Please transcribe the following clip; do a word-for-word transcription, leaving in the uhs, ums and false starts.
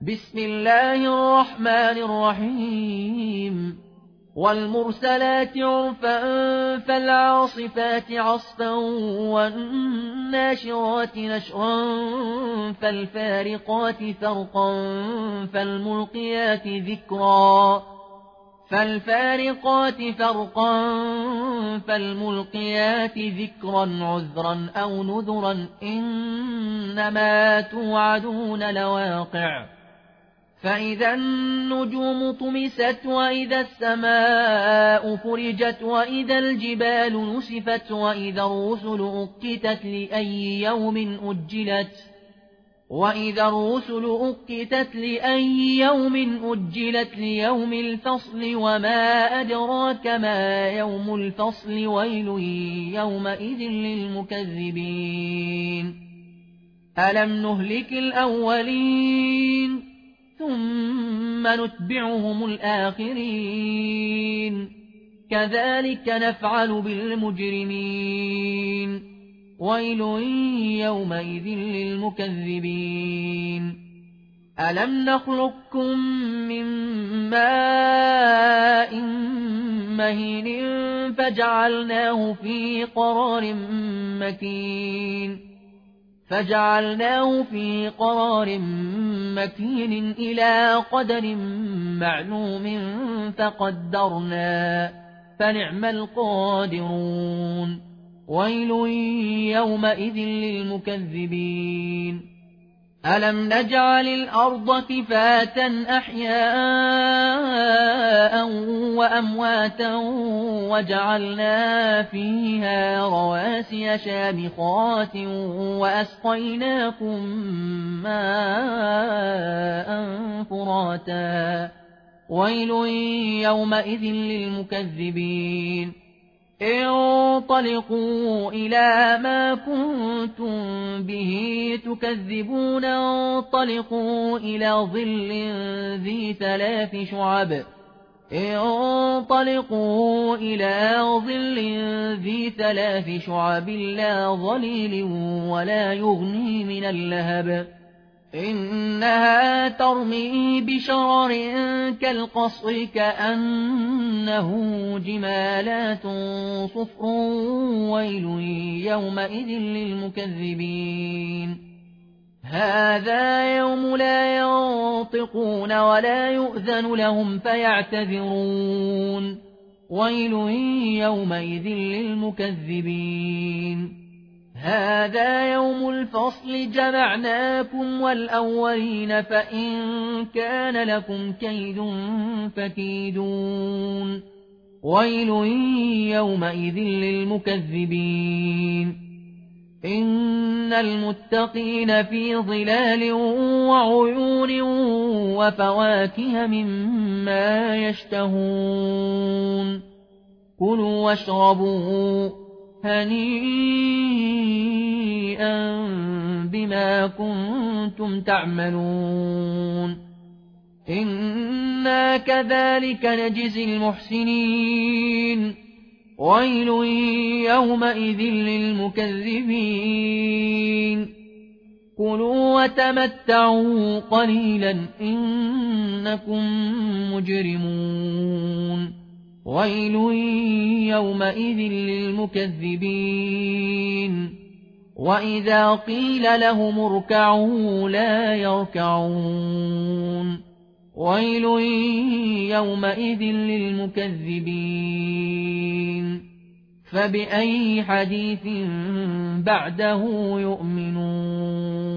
بسم الله الرحمن الرحيم والمرسلات عرفا فالعاصفات عصفا والناشرات نشرا فالفارقات فرقا فالملقيات ذكرا فالفارقات فرقا فالملقيات ذكرا عذرا أو نذرا إنما توعدون لواقع فإذا النجوم طمست وإذا السماء فرجت وإذا الجبال نسفت وإذا الرسل أقتت لأي يوم أجلت وإذا الرسل أقتت لأي يوم أجلت ليوم الفصل وما أدراك ما يوم الفصل ويل يومئذ للمكذبين ألم نهلك الأولين ثم نتبعهم الآخرين كذلك نفعل بالمجرمين ويل يومئذ للمكذبين ألم نخلقكم من ماء مهين فجعلناه في قرار مكين فجعلناه في قرار مكين إلى قدر معلوم فقدرنا فنعم القادرون ويل يومئذ للمكذبين ألم نجعل الأرض كفاة أحياء وأمواتا وجعلنا فيها رواسي شامخات وأسقيناكم ماء فراتا ويل يومئذ للمكذبين انطلقوا إلى ما كنتم به تكذبون انطلقوا إلى ظل ذي ثلاث شعب انطلقوا إلى ظل ذي ثلاث شعب لا ظليل ولا يغني من اللهب إنها ترمي بشرر كالقصر كأنه جمالات صفر ويل يومئذ للمكذبين هذا يوم لا ينطقون ولا يؤذن لهم فيعتذرون ويل يومئذ للمكذبين هذا يوم الفصل جمعناكم والأولين فإن كان لكم كيد فكيدون ويل يومئذ للمكذبين إن المتقين في ظلال وعيون وفواكه مما يشتهون كلوا واشربوا هنيئا بما كنتم تعملون إنا كذلك نجزي المحسنين ويل يومئذ للمكذبين كلوا وتمتعوا قليلا إنكم مجرمون ويل يومئذ للمكذبين وإذا قيل لهم اركعوا لا يركعون ويل يومئذ للمكذبين فبأي حديث بعده يؤمنون